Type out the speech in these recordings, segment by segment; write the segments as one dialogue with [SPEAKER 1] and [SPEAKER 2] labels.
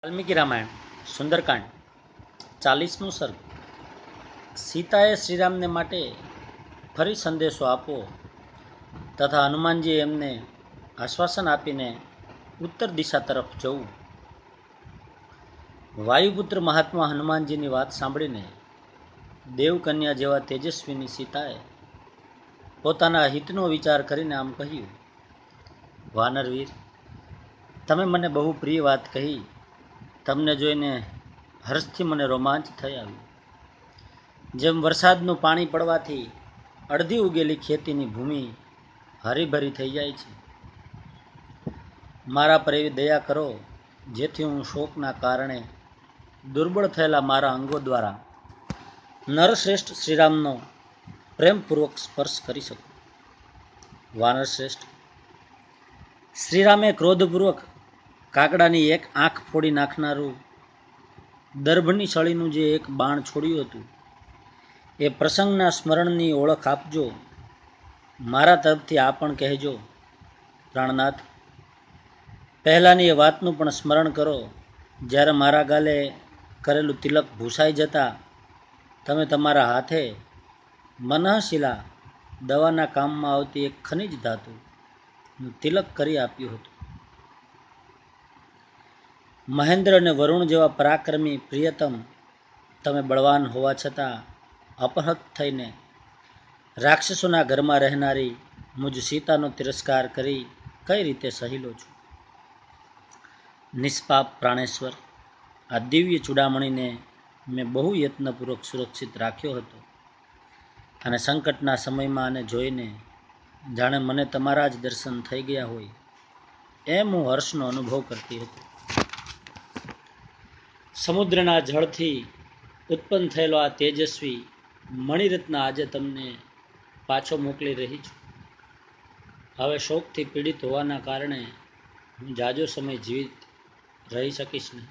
[SPEAKER 1] વાલ્મીકી રામાયણ સુંદરકાંડ 40મું સર્ગ। સીતાએ શ્રીરામને માટે ફરી સંદેશો આપો તથા હનુમાનજીએ એમને આશ્વાસન આપીને ઉત્તર દિશા તરફ જવું। વાયુપુત્ર મહાત્મા હનુમાનજીની વાત સાંભળીને દેવકન્યા જેવા તેજસ્વીની સીતાએ પોતાના હિતનો વિચાર કરીને આમ કહ્યું, વાનરવીર, તમે મને બહુ પ્રિય વાત કહી। તમને જોઈને હર્ષથી મને રોમાંચ થઈ આવ્યો। જેમ વરસાદનું પાણી પડવાથી અડધી ઉગેલી ખેતીની ભૂમિ હરીભરી થઈ જાય છે, મારા પર એવી દયા કરો જેથી હું શોકના કારણે દુર્બળ થયેલા મારા અંગો દ્વારા નરશ્રેષ્ઠ શ્રીરામનો પ્રેમપૂર્વક સ્પર્શ કરી શકું। વાનરશ્રેષ્ઠ, શ્રીરામે ક્રોધપૂર્વક કાગડાની એક આંખ ફોડી નાખનારું દર્ભની સળીનું જે એક બાણ છોડ્યું હતું, એ પ્રસંગના સ્મરણની ઓળખ આપજો। મારા તરફથી આ પણ કહેજો, પ્રાણનાથ, પહેલાંની એ વાતનું પણ સ્મરણ કરો જ્યારે મારા ગાલે કરેલું તિલક ભૂસાઈ જતા તમે તમારા હાથે મનઃશિલા દવાના કામમાં આવતી એક ખનિજ ધાતુનું તિલક કરી આપ્યું હતું। મહેન્દ્ર અને વરુણ જેવા પરાક્રમી પ્રિયતમ તમે બળવાન હોવા છતાં અપહૃત થઈને રાક્ષસોના ઘરમાં રહેનારી મુજ સીતાનો તિરસ્કાર કરી કઈ રીતે સહી લો છો? નિષ્પાપ પ્રાણેશ્વર, આ દિવ્ય ચૂડામણીને મેં બહુ યત્નપૂર્વક સુરક્ષિત રાખ્યો હતો અને સંકટના સમયમાં આને જોઈને જાણે મને તમારા જ દર્શન થઈ ગયા હોય એમ હું હર્ષનો અનુભવ કરતી હતી। સમુદ્રના જળથી ઉત્પન્ન થયેલો આ તેજસ્વી મણિરત્ન આજે તમને પાછો મોકલી રહી છું। હવે શોકથી પીડિત હોવાના કારણે હું જાજો સમય જીવિત રહી શકીશ નહીં।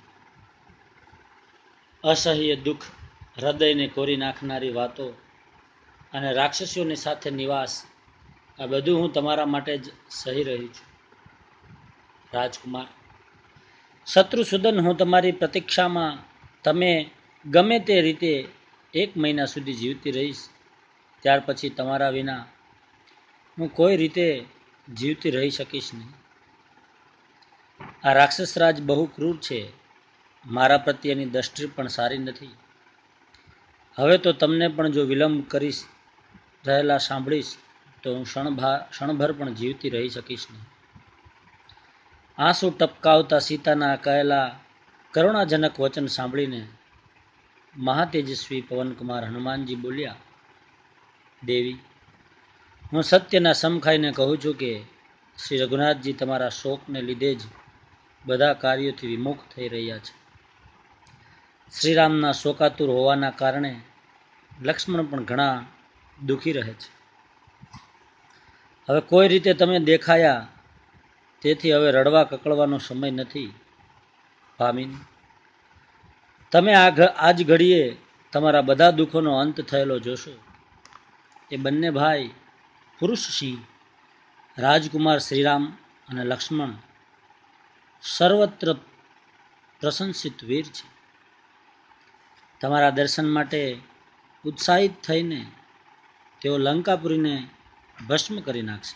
[SPEAKER 1] અસહ્ય દુઃખ, હૃદયને કોરી નાખનારી વાતો અને રાક્ષસીઓની સાથે નિવાસ, આ બધું હું તમારા માટે જ સહી રહી છું। રાજકુમાર શત્રુસૂદન, હું તમારી પ્રતીક્ષામાં તમે ગમે તે રીતે 1 મહિના સુધી જીવતી રહીશ। ત્યાર પછી તમારા વિના હું કોઈ રીતે જીવતી રહી શકીશ નહીં। આ રાક્ષસરાજ બહુ ક્રૂર છે, મારા પ્રત્યેની દ્રષ્ટિ પણ સારી નથી। હવે તો તમને પણ જો વિલંબ કરી રહેલા સાંભળીશ તો હું ક્ષણભર પણ જીવતી રહી શકીશ નહીં। આંસુ ટપકાવતા સીતાના કહેલા કરુણાજનક વચન સાંભળીને મહાતેજસ્વી પવનકુમાર હનુમાનજી બોલ્યા, દેવી, હું સત્યના સમ ખાઈને કહું છું કે શ્રી રઘુનાથજી તમારા શોકને લીધે જ બધા કાર્યોથી વિમુખ થઈ રહ્યા છે। શ્રીરામના શોકાતુર હોવાના કારણે લક્ષ્મણ પણ ઘણા દુઃખી રહે છે। હવે કોઈ રીતે તમે દેખાયા તેથી હવે રડવા કકળવાનો સમય નથી। ભામિની, તમે આજ ઘડીએ તમારા બધા દુઃખોનો અંત થયેલો જોશો। એ બંને ભાઈ પુરુષસિંહ રાજકુમાર શ્રીરામ અને લક્ષ્મણ સર્વત્ર પ્રશંસિત વીર છે। તમારા દર્શન માટે ઉત્સાહિત થઈને તેઓ લંકાપુરીને ભસ્મ કરી નાખશે।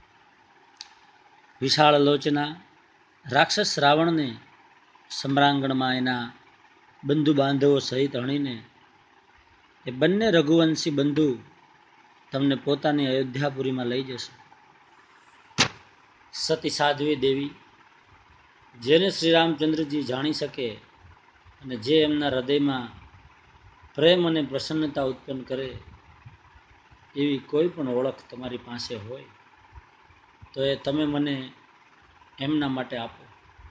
[SPEAKER 1] વિશાળ લોચના રાક્ષસ રાવણને સમ્રાંગણમાં એના બંધુ બાંધવો સહિત હણીને એ બંને રઘુવંશી બંધુ તમને પોતાની અયોધ્યાપુરીમાં લઈ જશે। સતી સાધ્વી દેવી, જેને શ્રી રામચંદ્રજી જાણી શકે અને જે એમના હૃદયમાં પ્રેમ અને પ્રસન્નતા ઉત્પન્ન કરે એવી કોઈ પણ ઓળખ તમારી પાસે હોય તો એ તમે મને એમના માટે આપો।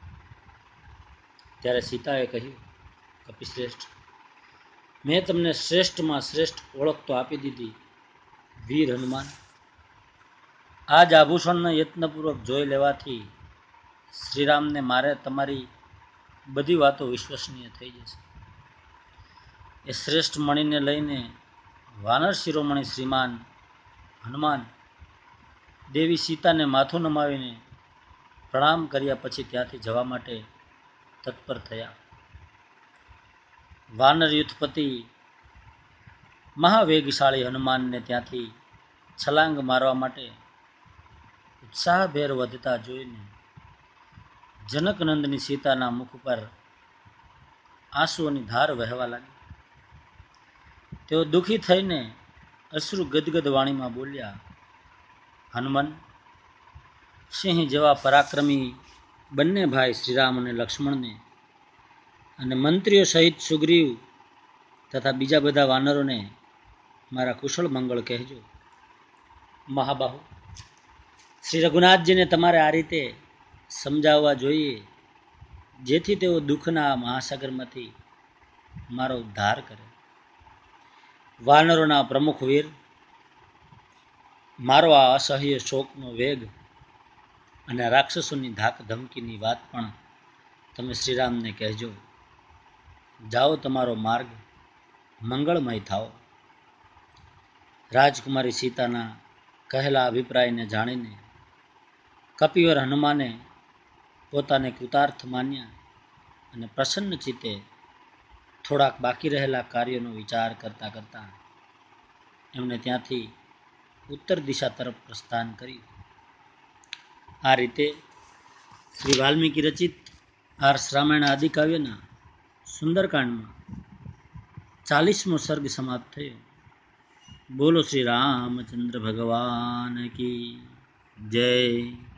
[SPEAKER 1] ત્યારે સીતાએ કહ્યું, કપિશ્રેષ્ઠ, મેં તમને શ્રેષ્ઠમાં શ્રેષ્ઠ ઓળખ તો આપી દીધી વીર હનુમાન। આ જ આભૂષણને યત્નપૂર્વક જોઈ લેવાથી શ્રીરામને મારે તમારી બધી વાતો વિશ્વસનીય થઈ જશે। એ શ્રેષ્ઠ મણીને લઈને વાનર શિરોમણી શ્રીમાન હનુમાન દેવી સીતાને માથું નમાવીને પ્રણામ કર્યા પછી ત્યાંથી જવા માટે તત્પર થયા. વાનર યુથપતિ મહાવેગશાળી હનુમાનને ત્યાંથી છલાંગ મારવા માટે ઉત્સાહભેર વધતા જોઈને જનકનંદની સીતાના મુખ પર આંસુઓની ધાર વહેવા લાગી. તેઓ દુઃખી થઈને અશ્રુ ગદગદ વાણીમાં બોલ્યા, હનુમાન, સિંહ જેવા પરાક્રમી બંને ભાઈ શ્રીરામ અને લક્ષ્મણને અને મંત્રીઓ સહિત સુગ્રીવ તથા બીજા બધા વાનરોને મારા કુશળ મંગળ કહેજો. મહાબાહુ, શ્રી રઘુનાથજીને તમારે આ રીતે સમજાવવા જોઈએ, જેથી તેઓ દુઃખના મહાસાગરમાંથી મારો ઉદ્ધાર કરે. વાનરોના પ્રમુખ વીર, મારો આ અસહ્ય શોકનો વેગ અને રાક્ષસોની ધાક ધમકીની વાત પણ તમે શ્રીરામને કહેજો. જાઓ, તમારો માર્ગ મંગળમય થાઓ. રાજકુમારી સીતાના કહેલા અભિપ્રાયને જાણીને કપિવર હનુમાને પોતાને કૃતાર્થ માન્યા અને પ્રસન્ન ચિત્તે થોડાક બાકી રહેલા કાર્યોનો વિચાર કરતા કરતા એમણે ત્યાંથી ઉત્તર દિશા તરફ પ્રસ્થાન કર્યું. આ રીતે શ્રી વાલ્મીકી રચિત આર્ષ રામાયણ આદિકાવ્યના સુંદરકાંડમાં 40મો સર્ગ સમાપ્ત થયો. બોલો શ્રી રામચંદ્ર ભગવાન કી જય.